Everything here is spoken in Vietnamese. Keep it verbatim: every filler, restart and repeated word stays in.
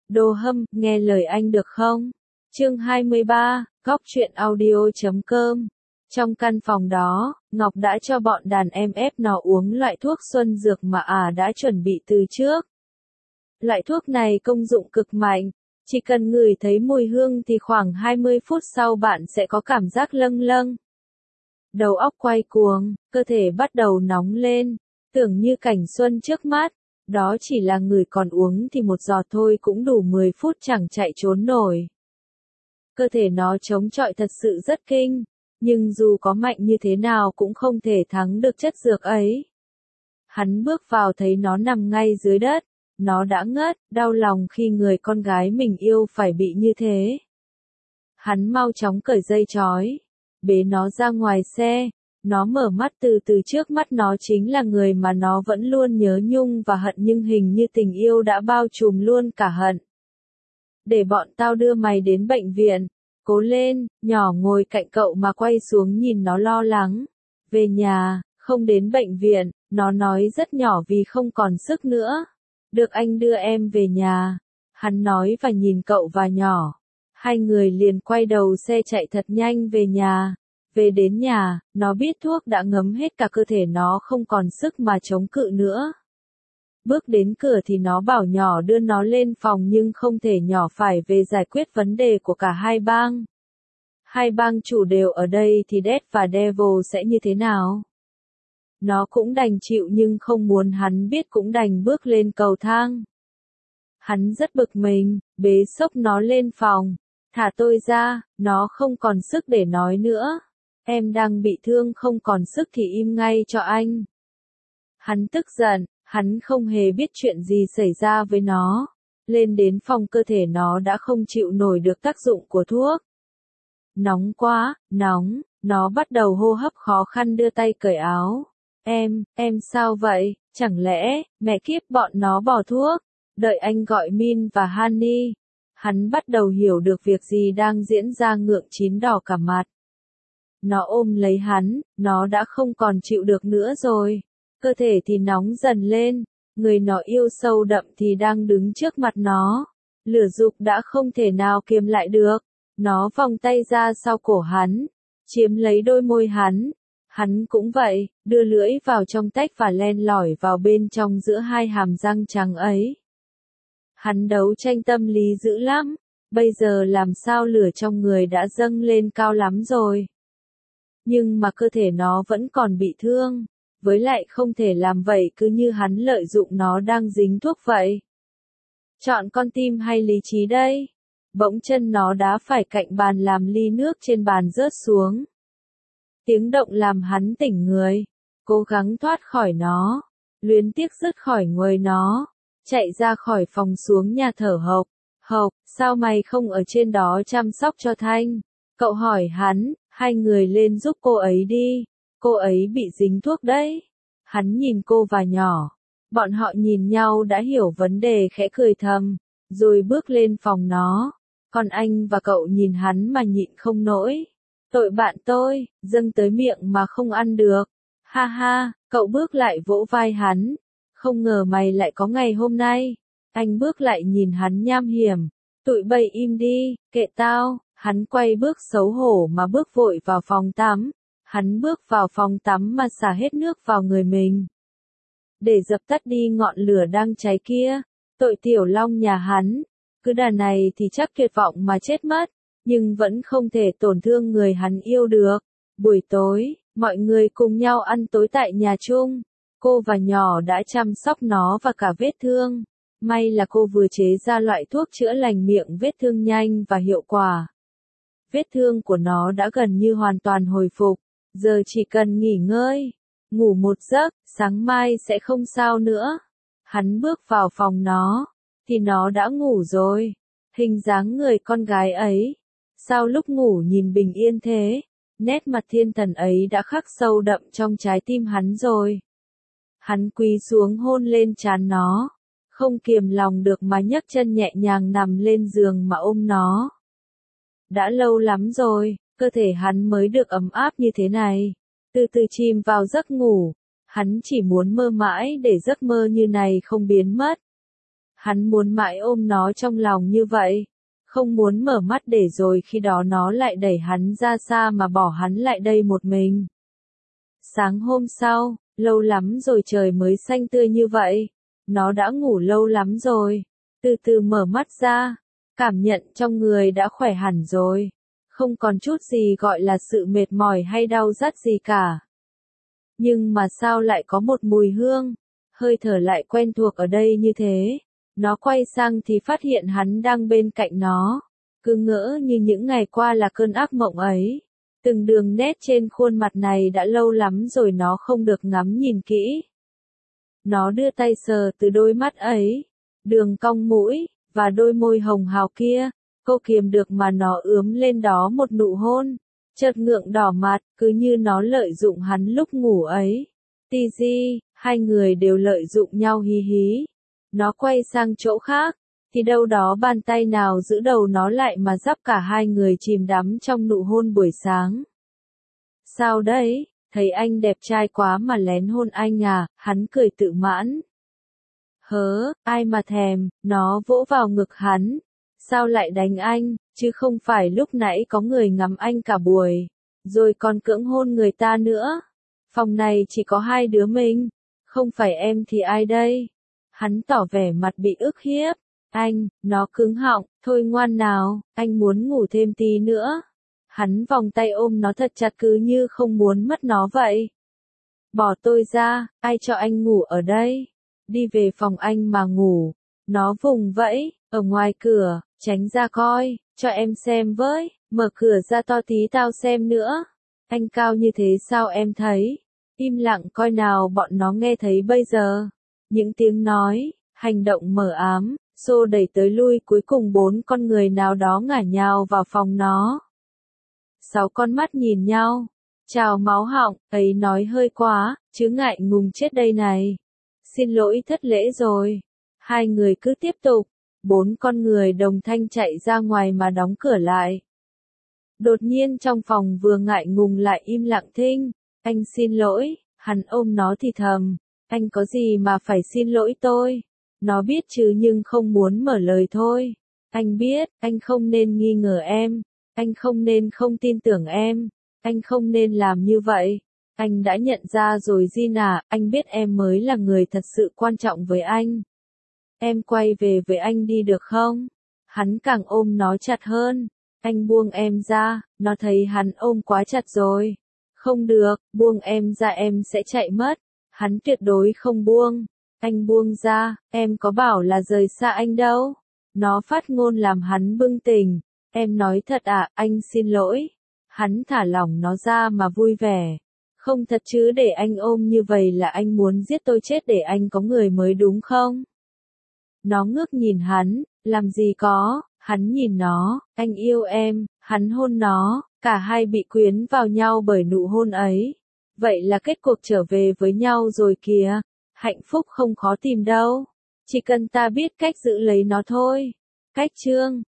Đồ Hâm, nghe lời anh được không? Chương hai mươi ba, góc truyện audio chấm com. Trong căn phòng đó, Ngọc đã cho bọn đàn em ép nó uống loại thuốc xuân dược mà ả à đã chuẩn bị từ trước. Loại thuốc này công dụng cực mạnh, chỉ cần ngửi thấy mùi hương thì khoảng hai mươi phút sau bạn sẽ có cảm giác lâng lâng. Đầu óc quay cuồng, cơ thể bắt đầu nóng lên, tưởng như cảnh xuân trước mắt. Đó chỉ là người còn uống thì một giọt thôi cũng đủ mười phút chẳng chạy trốn nổi. Cơ thể nó chống chọi thật sự rất kinh, nhưng dù có mạnh như thế nào cũng không thể thắng được chất dược ấy. Hắn bước vào thấy nó nằm ngay dưới đất, nó đã ngất, đau lòng khi người con gái mình yêu phải bị như thế. Hắn mau chóng cởi dây trói, bế nó ra ngoài xe. Nó mở mắt từ từ trước mắt nó chính là người mà nó vẫn luôn nhớ nhung và hận nhưng hình như tình yêu đã bao trùm luôn cả hận. Để bọn tao đưa mày đến bệnh viện, cố lên, nhỏ ngồi cạnh cậu mà quay xuống nhìn nó lo lắng. Về nhà, không đến bệnh viện, nó nói rất nhỏ vì không còn sức nữa. Được anh đưa em về nhà, hắn nói và nhìn cậu và nhỏ. Hai người liền quay đầu xe chạy thật nhanh về nhà. Về đến nhà, nó biết thuốc đã ngấm hết cả cơ thể nó không còn sức mà chống cự nữa. Bước đến cửa thì nó bảo nhỏ đưa nó lên phòng nhưng không thể nhỏ phải về giải quyết vấn đề của cả hai bang. Hai bang chủ đều ở đây thì Death và Devil sẽ như thế nào? Nó cũng đành chịu nhưng không muốn hắn biết cũng đành bước lên cầu thang. Hắn rất bực mình, bế xốc nó lên phòng. Thả tôi ra, nó không còn sức để nói nữa. Em đang bị thương không còn sức thì im ngay cho anh. Hắn tức giận, hắn không hề biết chuyện gì xảy ra với nó. Lên đến phòng cơ thể nó đã không chịu nổi được tác dụng của thuốc. Nóng quá, nóng, nó bắt đầu hô hấp khó khăn đưa tay cởi áo. Em, em sao vậy, chẳng lẽ, mẹ kiếp bọn nó bỏ thuốc, đợi anh gọi Min và Honey. Hắn bắt đầu hiểu được việc gì đang diễn ra ngượng chín đỏ cả mặt. Nó ôm lấy hắn, nó đã không còn chịu được nữa rồi. Cơ thể thì nóng dần lên, người nó yêu sâu đậm thì đang đứng trước mặt nó. Lửa dục đã không thể nào kiềm lại được. Nó vòng tay ra sau cổ hắn, chiếm lấy đôi môi hắn. Hắn cũng vậy, đưa lưỡi vào trong tách và len lỏi vào bên trong giữa hai hàm răng trắng ấy. Hắn đấu tranh tâm lý dữ lắm, bây giờ làm sao lửa trong người đã dâng lên cao lắm rồi. Nhưng mà cơ thể nó vẫn còn bị thương, với lại không thể làm vậy cứ như hắn lợi dụng nó đang dính thuốc vậy. Chọn con tim hay lý trí đây? Bỗng chân nó đá phải cạnh bàn làm ly nước trên bàn rớt xuống. Tiếng động làm hắn tỉnh người, cố gắng thoát khỏi nó, luyến tiếc rứt khỏi người nó, chạy ra khỏi phòng xuống nhà thở hộc. Hộc, sao mày không ở trên đó chăm sóc cho Thanh? Cậu hỏi hắn. Hai người lên giúp cô ấy đi, cô ấy bị dính thuốc đấy. Hắn nhìn cô và nhỏ, bọn họ nhìn nhau đã hiểu vấn đề khẽ cười thầm, rồi bước lên phòng nó. Còn anh và cậu nhìn hắn mà nhịn không nổi. Tội bạn tôi, dâng tới miệng mà không ăn được. Ha ha, cậu bước lại vỗ vai hắn. Không ngờ mày lại có ngày hôm nay. Anh bước lại nhìn hắn nham hiểm. Tụi bay im đi, kệ tao. Hắn quay bước xấu hổ mà bước vội vào phòng tắm. Hắn bước vào phòng tắm mà xả hết nước vào người mình. Để dập tắt đi ngọn lửa đang cháy kia. Tội tiểu long nhà hắn. Cứ đà này thì chắc tuyệt vọng mà chết mất. Nhưng vẫn không thể tổn thương người hắn yêu được. Buổi tối, mọi người cùng nhau ăn tối tại nhà chung. Cô và nhỏ đã chăm sóc nó và cả vết thương. May là cô vừa chế ra loại thuốc chữa lành miệng vết thương nhanh và hiệu quả. Vết thương của nó đã gần như hoàn toàn hồi phục, giờ chỉ cần nghỉ ngơi, ngủ một giấc, sáng mai sẽ không sao nữa. Hắn bước vào phòng nó, thì nó đã ngủ rồi. Hình dáng người con gái ấy, sao lúc ngủ nhìn bình yên thế, nét mặt thiên thần ấy đã khắc sâu đậm trong trái tim hắn rồi. Hắn quỳ xuống hôn lên trán nó, không kiềm lòng được mà nhấc chân nhẹ nhàng nằm lên giường mà ôm nó. Đã lâu lắm rồi, cơ thể hắn mới được ấm áp như thế này. Từ từ chìm vào giấc ngủ, hắn chỉ muốn mơ mãi để giấc mơ như này không biến mất. Hắn muốn mãi ôm nó trong lòng như vậy, không muốn mở mắt để rồi khi đó nó lại đẩy hắn ra xa mà bỏ hắn lại đây một mình. Sáng hôm sau, lâu lắm rồi trời mới xanh tươi như vậy, nó đã ngủ lâu lắm rồi, từ từ mở mắt ra, cảm nhận trong người đã khỏe hẳn rồi, không còn chút gì gọi là sự mệt mỏi hay đau rát gì cả. Nhưng mà sao lại có một mùi hương, hơi thở lại quen thuộc ở đây như thế? Nó quay sang thì phát hiện hắn đang bên cạnh nó, cứ ngỡ như những ngày qua là cơn ác mộng ấy. Từng đường nét trên khuôn mặt này đã lâu lắm rồi nó không được ngắm nhìn kỹ. Nó đưa tay sờ từ đôi mắt ấy, đường cong mũi, và đôi môi hồng hào kia, cô kiềm được mà nó ướm lên đó một nụ hôn, chợt ngượng đỏ mặt, cứ như nó lợi dụng hắn lúc ngủ ấy. Tì di, hai người đều lợi dụng nhau hí hí. Nó quay sang chỗ khác, thì đâu đó bàn tay nào giữ đầu nó lại mà dắp cả hai người chìm đắm trong nụ hôn buổi sáng. Sao đấy, thấy anh đẹp trai quá mà lén hôn anh à, hắn cười tự mãn. Hớ, ai mà thèm, nó vỗ vào ngực hắn. Sao lại đánh anh, chứ không phải lúc nãy có người ngắm anh cả buổi, rồi còn cưỡng hôn người ta nữa. Phòng này chỉ có hai đứa mình, không phải em thì ai đây? Hắn tỏ vẻ mặt bị ức hiếp. Anh, nó cứng họng, thôi ngoan nào, anh muốn ngủ thêm tí nữa. Hắn vòng tay ôm nó thật chặt cứ như không muốn mất nó vậy. Bỏ tôi ra, ai cho anh ngủ ở đây? Đi về phòng anh mà ngủ. Nó vùng vẫy, ở ngoài cửa, tránh ra coi, cho em xem với, mở cửa ra to tí tao xem nữa. Anh cao như thế sao em thấy? Im lặng coi nào bọn nó nghe thấy bây giờ. Những tiếng nói, hành động mờ ám, xô đẩy tới lui cuối cùng bốn con người nào đó ngả nhào vào phòng nó. Sáu con mắt nhìn nhau, trào máu họng, ấy nói hơi quá, chứ ngại ngùng chết đây này. Xin lỗi thất lễ rồi. Hai người cứ tiếp tục, bốn con người đồng thanh chạy ra ngoài mà đóng cửa lại. Đột nhiên trong phòng vừa ngại ngùng lại im lặng thinh. Anh xin lỗi, hắn ôm nó thì thầm. Anh có gì mà phải xin lỗi tôi? Nó biết chứ nhưng không muốn mở lời thôi. Anh biết, anh không nên nghi ngờ em. Anh không nên không tin tưởng em. Anh không nên làm như vậy. Anh đã nhận ra rồi Gina, anh biết em mới là người thật sự quan trọng với anh. Em quay về với anh đi được không? Hắn càng ôm nó chặt hơn. Anh buông em ra, nó thấy hắn ôm quá chặt rồi. Không được, buông em ra em sẽ chạy mất. Hắn tuyệt đối không buông. Anh buông ra, em có bảo là rời xa anh đâu. Nó phát ngôn làm hắn bừng tỉnh. Em nói thật à, anh xin lỗi. Hắn thả lỏng nó ra mà vui vẻ. Không thật chứ để anh ôm như vậy là anh muốn giết tôi chết để anh có người mới đúng không? Nó ngước nhìn hắn, làm gì có, hắn nhìn nó, anh yêu em, hắn hôn nó, cả hai bị quyến vào nhau bởi nụ hôn ấy. Vậy là kết cuộc trở về với nhau rồi kìa, hạnh phúc không khó tìm đâu, chỉ cần ta biết cách giữ lấy nó thôi. Cách chương